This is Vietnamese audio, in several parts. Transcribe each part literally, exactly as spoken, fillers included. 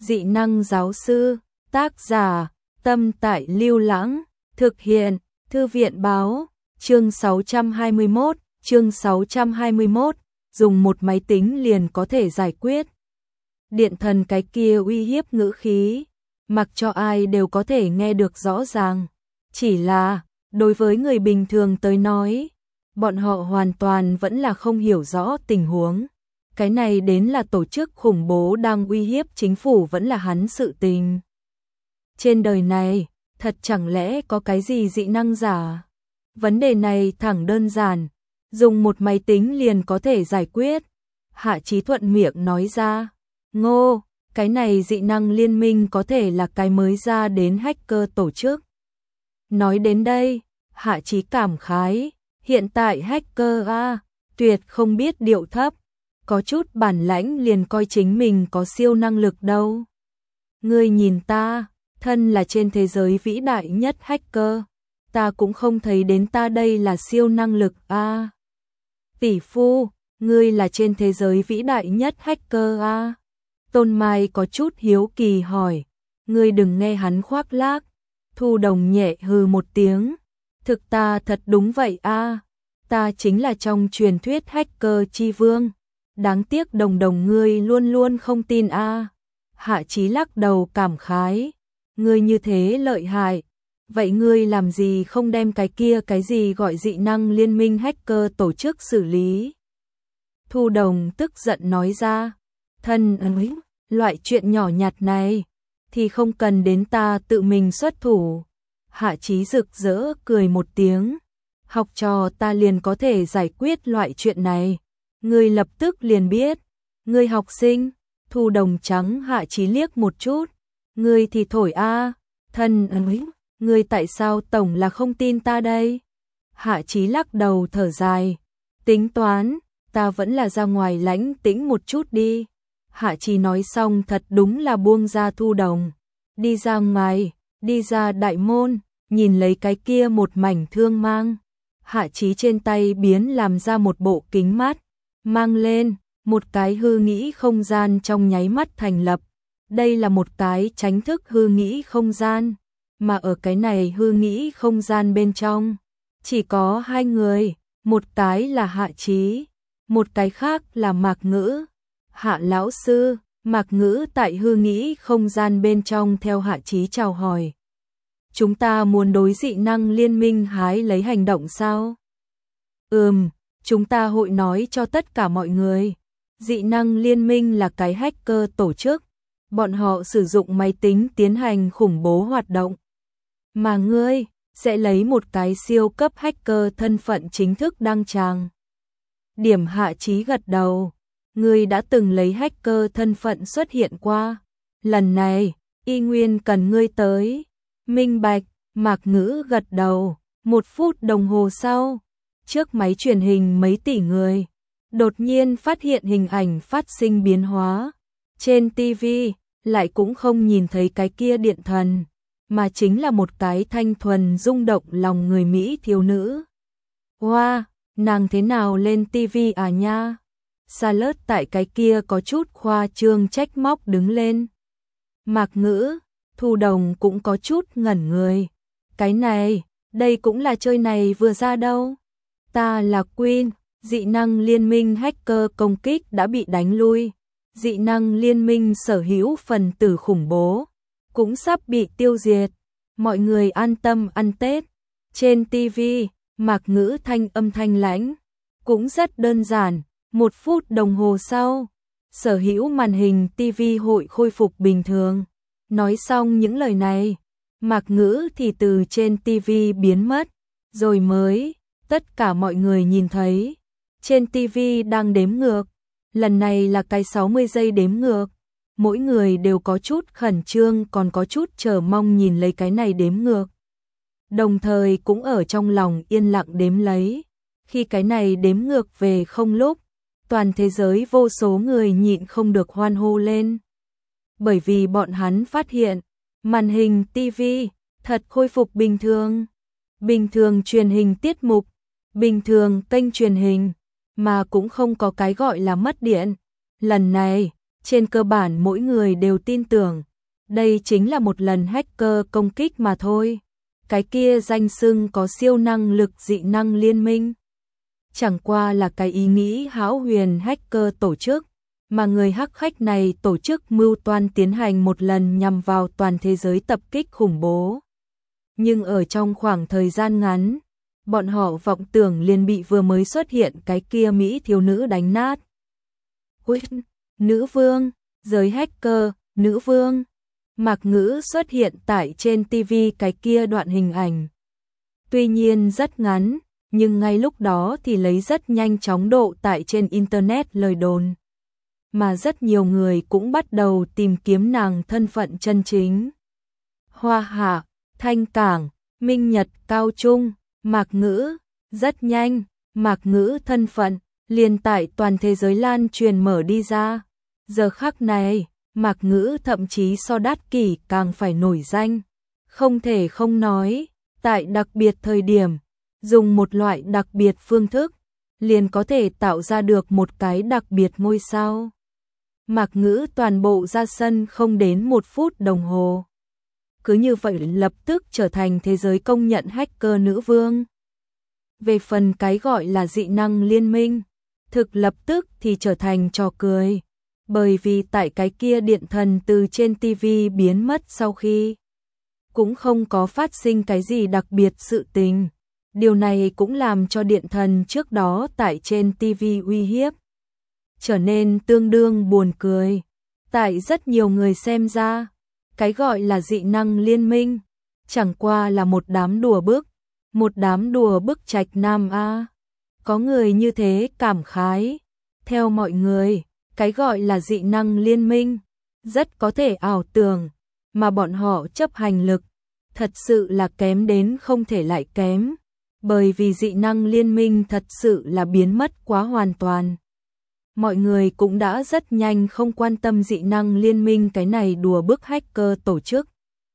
Dị năng giáo sư, tác giả, Tâm Tại Lưu Lãng, thực hiện, Thư viện báo, chương sáu trăm hai mươi mốt, chương sáu trăm hai mươi mốt, dùng một máy tính liền có thể giải quyết. Điện thần cái kia uy hiếp ngữ khí, mặc cho ai đều có thể nghe được rõ ràng. Chỉ là, đối với người bình thường tới nói, bọn họ hoàn toàn vẫn là không hiểu rõ tình huống. Cái này đến là tổ chức khủng bố đang uy hiếp chính phủ vẫn là hắn sự tình. Trên đời này, thật chẳng lẽ có cái gì dị năng giả? Vấn đề này thẳng đơn giản, dùng một máy tính liền có thể giải quyết. Hạ Chí thuận miệng nói ra, ngô, cái này dị năng liên minh có thể là cái mới ra đến hacker tổ chức. Nói đến đây, Hạ Chí cảm khái, hiện tại hacker a, tuyệt không biết điệu thấp, có chút bản lãnh liền coi chính mình có siêu năng lực đâu. Ngươi nhìn ta, thân là trên thế giới vĩ đại nhất hacker, ta cũng không thấy đến ta đây là siêu năng lực a. Tỷ phu, ngươi là trên thế giới vĩ đại nhất hacker a. Tôn Mai có chút hiếu kỳ hỏi, ngươi đừng nghe hắn khoác lác. Thu Đồng nhẹ hừ một tiếng, thực ta thật đúng vậy a, ta chính là trong truyền thuyết hacker chi vương. Đáng tiếc Đồng Đồng ngươi luôn luôn không tin a. Hạ Chí lắc đầu cảm khái, ngươi như thế lợi hại, vậy ngươi làm gì không đem cái kia cái gì gọi dị năng liên minh hacker tổ chức xử lý? Thu Đồng tức giận nói ra, thân ơi, loại chuyện nhỏ nhặt này thì không cần đến ta tự mình xuất thủ. Hạ Chí rực rỡ cười một tiếng, học trò ta liền có thể giải quyết loại chuyện này. Ngươi lập tức liền biết, ngươi học sinh. Thu Đồng trắng Hạ Chí liếc một chút, ngươi thì thổi a, thân ơi, ngươi tại sao tổng là không tin ta đây? Hạ Chí lắc đầu thở dài, tính toán, ta vẫn là ra ngoài lãnh tĩnh một chút đi. Hạ Chí nói xong thật đúng là buông ra Thu Đồng, đi ra ngoài, đi ra đại môn, nhìn lấy cái kia một mảnh thương mang. Hạ Chí trên tay biến làm ra một bộ kính mát, mang lên, một cái hư nghĩ không gian trong nháy mắt thành lập. Đây là một cái tránh thức hư nghĩ không gian, mà ở cái này hư nghĩ không gian bên trong, chỉ có hai người, một cái là Hạ Chí, một cái khác là Mạc Ngữ. Hạ lão sư, Mạc Ngữ tại hư nghĩ không gian bên trong theo Hạ Chí chào hỏi. Chúng ta muốn đối dị năng liên minh hái lấy hành động sao? Ừm, chúng ta hội nói cho tất cả mọi người. Dị năng liên minh là cái hacker tổ chức, bọn họ sử dụng máy tính tiến hành khủng bố hoạt động. Mà ngươi sẽ lấy một cái siêu cấp hacker thân phận chính thức đăng tràng. Điểm Hạ Chí gật đầu, ngươi đã từng lấy hacker thân phận xuất hiện qua. Lần này, y nguyên cần ngươi tới. Minh bạch, Mạc Ngữ gật đầu, một phút đồng hồ sau, trước máy truyền hình mấy tỷ người, đột nhiên phát hiện hình ảnh phát sinh biến hóa. Trên ti vi, lại cũng không nhìn thấy cái kia điện thần, mà chính là một cái thanh thuần rung động lòng người Mỹ thiếu nữ. Wow, nàng thế nào lên ti vi à nha? Charlotte tại cái kia có chút khoa trương trách móc đứng lên. Mạc Ngữ, Thu Đồng cũng có chút ngẩn người. Cái này, đây cũng là chơi này vừa ra đâu. Ta là Queen, dị năng liên minh hacker công kích đã bị đánh lui. Dị năng liên minh sở hữu phần tử khủng bố, cũng sắp bị tiêu diệt. Mọi người an tâm ăn Tết. Trên ti vi, Mạc Ngữ thanh âm thanh lãnh, cũng rất đơn giản. Một phút đồng hồ sau, sở hữu màn hình ti vi hội khôi phục bình thường. Nói xong những lời này, Mạc Ngữ thì từ trên ti vi biến mất, rồi mới, tất cả mọi người nhìn thấy, trên ti vi đang đếm ngược, lần này là cái sáu mươi giây đếm ngược, mỗi người đều có chút khẩn trương còn có chút chờ mong nhìn lấy cái này đếm ngược. Đồng thời cũng ở trong lòng yên lặng đếm lấy, khi cái này đếm ngược về không lúc, toàn thế giới vô số người nhịn không được hoan hô lên. Bởi vì bọn hắn phát hiện, màn hình ti vi thật khôi phục bình thường. Bình thường truyền hình tiết mục, bình thường kênh truyền hình, mà cũng không có cái gọi là mất điện. Lần này, trên cơ bản mỗi người đều tin tưởng, đây chính là một lần hacker công kích mà thôi. Cái kia danh xưng có siêu năng lực dị năng liên minh. Chẳng qua là cái ý nghĩ hão huyền hacker tổ chức, mà người hắc khách này tổ chức mưu toan tiến hành một lần nhằm vào toàn thế giới tập kích khủng bố. Nhưng ở trong khoảng thời gian ngắn, bọn họ vọng tưởng liền bị vừa mới xuất hiện cái kia Mỹ thiếu nữ đánh nát. Ui, nữ vương, giới hacker, nữ vương. Mạc Ngữ xuất hiện tại trên ti vi cái kia đoạn hình ảnh. Tuy nhiên rất ngắn, nhưng ngay lúc đó thì lấy rất nhanh chóng độ tại trên Internet lời đồn. Mà rất nhiều người cũng bắt đầu tìm kiếm nàng thân phận chân chính. Hoa Hạ, Thanh Cảng, Minh Nhật, Cao Trung, Mạc Ngữ, rất nhanh, Mạc Ngữ thân phận, liền tại toàn thế giới lan truyền mở đi ra. Giờ khắc này, Mạc Ngữ thậm chí so Đát Kỷ càng phải nổi danh. Không thể không nói, tại đặc biệt thời điểm, dùng một loại đặc biệt phương thức, liền có thể tạo ra được một cái đặc biệt ngôi sao. Mạc Ngữ toàn bộ ra sân không đến một phút đồng hồ. Cứ như vậy lập tức trở thành thế giới công nhận hacker nữ vương. Về phần cái gọi là dị năng liên minh, thực lập tức thì trở thành trò cười. Bởi vì tại cái kia điện thần từ trên ti vi biến mất sau khi, cũng không có phát sinh cái gì đặc biệt sự tình. Điều này cũng làm cho điện thần trước đó tại trên ti vi uy hiếp trở nên tương đương buồn cười. Tại rất nhiều người xem ra, cái gọi là dị năng liên minh chẳng qua là một đám đùa bức, một đám đùa bức trạch nam a. Có người như thế cảm khái. Theo mọi người, cái gọi là dị năng liên minh rất có thể ảo tưởng, mà bọn họ chấp hành lực thật sự là kém đến không thể lại kém, bởi vì dị năng liên minh thật sự là biến mất quá hoàn toàn. Mọi người cũng đã rất nhanh không quan tâm dị năng liên minh cái này đùa bức hacker tổ chức.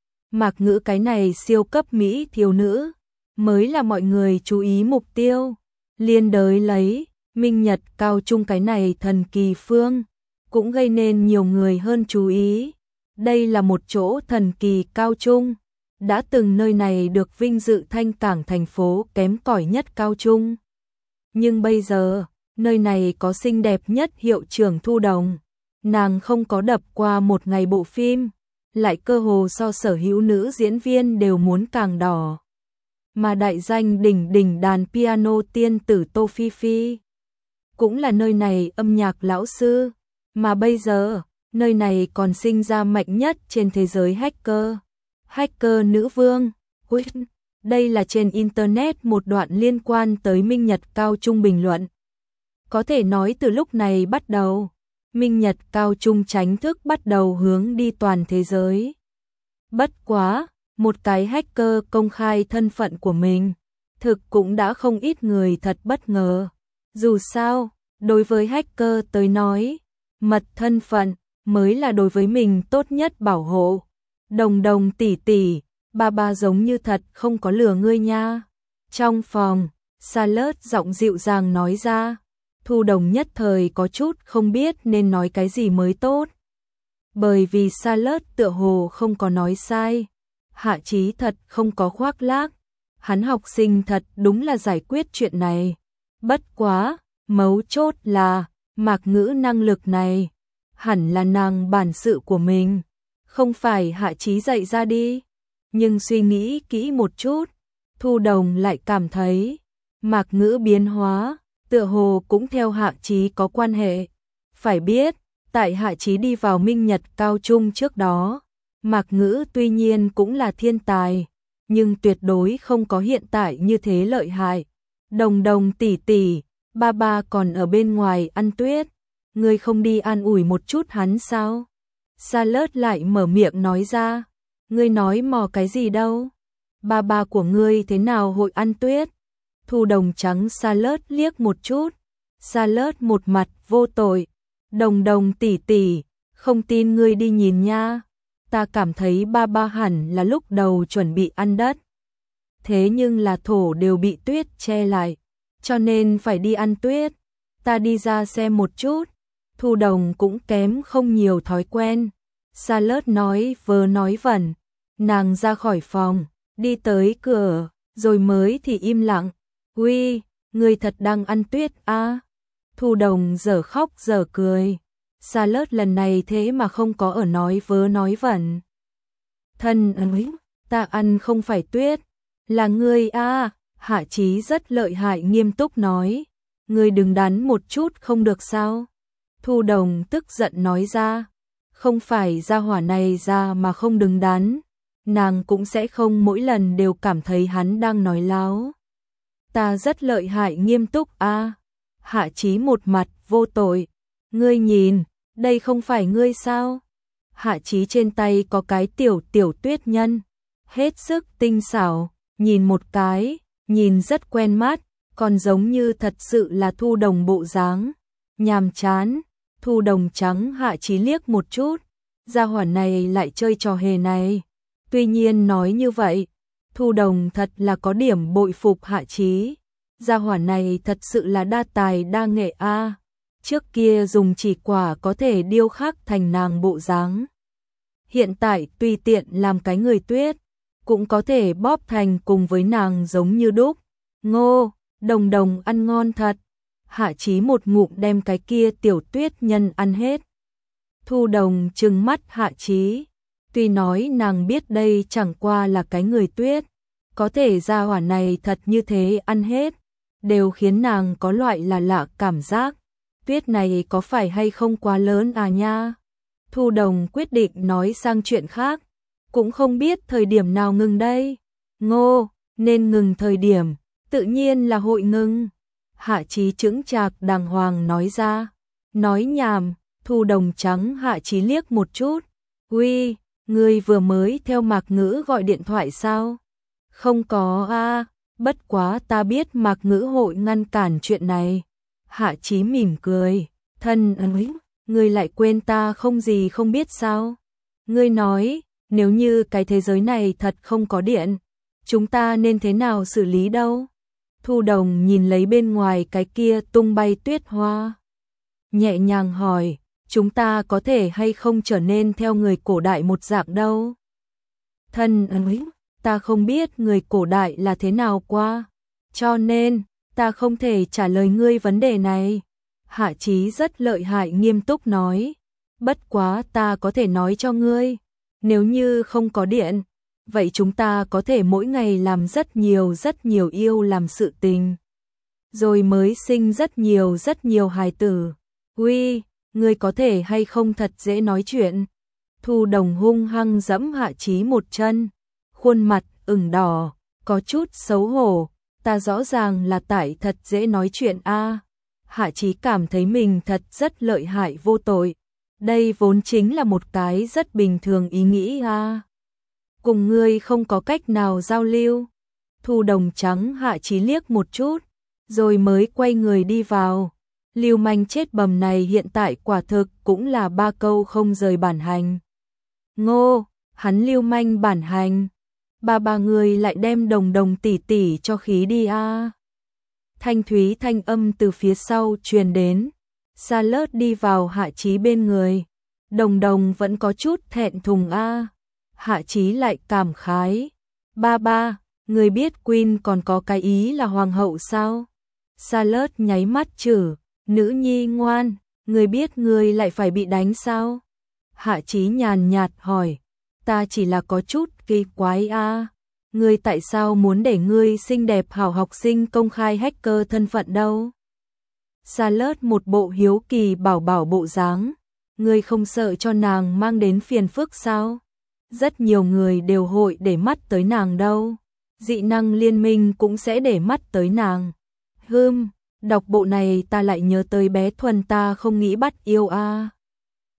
Mạc Ngữ cái này siêu cấp Mỹ thiếu nữ mới là mọi người chú ý mục tiêu. Liên đới lấy Minh Nhật, Cao Trung cái này thần kỳ phương cũng gây nên nhiều người hơn chú ý. Đây là một chỗ thần kỳ Cao Trung, đã từng nơi này được vinh dự Thanh Cảng thành phố kém cỏi nhất Cao Trung. Nhưng bây giờ, nơi này có xinh đẹp nhất hiệu trưởng Thu Đồng. Nàng không có đập qua một ngày bộ phim, lại cơ hồ so sở hữu nữ diễn viên đều muốn càng đỏ. Mà đại danh đỉnh đỉnh đàn piano tiên tử Tô Phi Phi cũng là nơi này âm nhạc lão sư, mà bây giờ, nơi này còn sinh ra mạnh nhất trên thế giới hacker. Hacker nữ vương. Ui, đây là trên Internet một đoạn liên quan tới Minh Nhật Cao Trung bình luận. Có thể nói từ lúc này bắt đầu, Minh Nhật Cao Trung chính thức bắt đầu hướng đi toàn thế giới. Bất quá, một cái hacker công khai thân phận của mình, thực cũng đã không ít người thật bất ngờ. Dù sao, đối với hacker tới nói, mật thân phận mới là đối với mình tốt nhất bảo hộ. Đồng đồng tỷ tỷ, ba ba giống như thật không có lừa ngươi nha. Trong phòng, Charlotte giọng dịu dàng nói ra. Thu Đồng nhất thời có chút không biết nên nói cái gì mới tốt. Bởi vì Charlotte tựa hồ không có nói sai. Hạ Chí thật không có khoác lác. Hắn học sinh thật đúng là giải quyết chuyện này. Bất quá, mấu chốt là, Mạc Ngữ năng lực này, hẳn là nàng bản sự của mình. Không phải Hạ Chí dạy ra đi. Nhưng suy nghĩ kỹ một chút, Thu Đồng lại cảm thấy, Mạc Ngữ biến hóa, tựa hồ cũng theo Hạ Chí có quan hệ. Phải biết, tại Hạ Chí đi vào Minh Nhật Cao Trung trước đó, Mạc Ngữ tuy nhiên cũng là thiên tài, nhưng tuyệt đối không có hiện tại như thế lợi hại. Đồng đồng tỷ tỷ, ba ba còn ở bên ngoài ăn tuyết, ngươi không đi an ủi một chút hắn sao? Charlotte lại mở miệng nói ra, ngươi nói mò cái gì đâu? Ba ba của ngươi thế nào hội ăn tuyết? Thu Đồng trắng Charlotte liếc một chút, Charlotte một mặt vô tội, đồng đồng tỷ tỷ, không tin ngươi đi nhìn nha. Ta cảm thấy ba ba hẳn là lúc đầu chuẩn bị ăn đất. Thế nhưng là thổ đều bị tuyết che lại, cho nên phải đi ăn tuyết. Ta đi ra xem một chút. Thu Đồng cũng kém không nhiều thói quen. Charlotte nói vớ nói vẩn, nàng ra khỏi phòng, đi tới cửa, rồi mới thì im lặng. Uy, người thật đang ăn tuyết à? Thu Đồng dở khóc dở cười. Charlotte lần này thế mà không có ở nói vớ nói vẩn. Thân ơi, ta ăn không phải tuyết, là ngươi à? Hạ Chí rất lợi hại nghiêm túc nói. Ngươi đừng đắn một chút không được sao? Thu Đồng tức giận nói ra. Không phải gia hỏa này ra mà không đứng đắn, nàng cũng sẽ không mỗi lần đều cảm thấy hắn đang nói láo. Ta rất lợi hại nghiêm túc a. Hạ Chí một mặt vô tội. Ngươi nhìn, đây không phải ngươi sao? Hạ Chí trên tay có cái tiểu tiểu tuyết nhân, hết sức tinh xảo, nhìn một cái, nhìn rất quen mắt, còn giống như thật sự là Thu Đồng bộ dáng. Nhàm chán. Thu Đồng trắng Hạ Chí liếc một chút, gia hỏa này lại chơi trò hề này. Tuy nhiên nói như vậy, Thu Đồng thật là có điểm bội phục Hạ Chí. Gia hỏa này thật sự là đa tài đa nghệ a. Trước kia dùng chỉ quả có thể điêu khắc thành nàng bộ dáng. Hiện tại tùy tiện làm cái người tuyết, cũng có thể bóp thành cùng với nàng giống như đúc. Ngô, Đồng Đồng ăn ngon thật. Hạ Chí một ngụm đem cái kia tiểu tuyết nhân ăn hết. Thu Đồng trừng mắt Hạ Chí. Tuy nói nàng biết đây chẳng qua là cái người tuyết, có thể gia hỏa này thật như thế ăn hết, đều khiến nàng có loại là lạ cảm giác. Tuyết này có phải hay không quá lớn à nha? Thu Đồng quyết định nói sang chuyện khác, cũng không biết thời điểm nào ngừng đây. Ngô, nên ngừng thời điểm, tự nhiên là hội ngừng. Hạ Chí chững chạc đàng hoàng nói ra. Nói nhảm. Thu Đồng trắng Hạ Chí liếc một chút. Uy, ngươi vừa mới theo Mạc Ngữ gọi điện thoại sao? Không có a, bất quá ta biết Mạc Ngữ hội ngăn cản chuyện này. Hạ Chí mỉm cười. Thân ơi, ngươi lại quên ta không gì không biết sao? Ngươi nói, nếu như cái thế giới này thật không có điện, chúng ta nên thế nào xử lý đâu? Thu Đồng nhìn lấy bên ngoài cái kia tung bay tuyết hoa, nhẹ nhàng hỏi, chúng ta có thể hay không trở nên theo người cổ đại một dạng đâu? Thân ơi, ta không biết người cổ đại là thế nào qua, cho nên ta không thể trả lời ngươi vấn đề này. Hạ Chí rất lợi hại nghiêm túc nói, bất quá ta có thể nói cho ngươi, nếu như không có điện, vậy chúng ta có thể mỗi ngày làm rất nhiều rất nhiều yêu làm sự tình, rồi mới sinh rất nhiều rất nhiều hài tử. Uy, ngươi có thể hay không thật dễ nói chuyện? Thu Đồng hung hăng giẫm Hạ Chí một chân, khuôn mặt ửng đỏ, có chút xấu hổ. Ta rõ ràng là tại thật dễ nói chuyện a. Hạ Chí cảm thấy mình thật rất lợi hại vô tội. Đây vốn chính là một cái rất bình thường ý nghĩ a. Cùng ngươi không có cách nào giao lưu. Thu Đồng trắng Hạ Chí liếc một chút, rồi mới quay người đi vào. Lưu manh chết bầm này hiện tại quả thực cũng là ba câu không rời bản hành. Ngô, hắn lưu manh bản hành. Ba ba người lại đem Đồng Đồng tỷ tỷ cho khí đi a. Thanh thúy thanh âm từ phía sau truyền đến. Charlotte đi vào Hạ Chí bên người. Đồng Đồng vẫn có chút thẹn thùng a. Hạ Chí lại cảm khái. Ba ba, người biết Queen còn có cái ý là hoàng hậu sao? Charlotte nháy mắt chử. Nữ nhi ngoan, người biết người lại phải bị đánh sao? Hạ Chí nhàn nhạt hỏi. Ta chỉ là có chút kỳ quái a. Ngươi tại sao muốn để ngươi xinh đẹp hảo học sinh công khai hacker thân phận đâu? Charlotte một bộ hiếu kỳ bảo bảo bộ dáng. Ngươi không sợ cho nàng mang đến phiền phức sao? Rất nhiều người đều hội để mắt tới nàng đâu. Dị năng liên minh cũng sẽ để mắt tới nàng. Hừm, đọc bộ này ta lại nhớ tới bé Thuần ta không nghĩ bắt yêu a.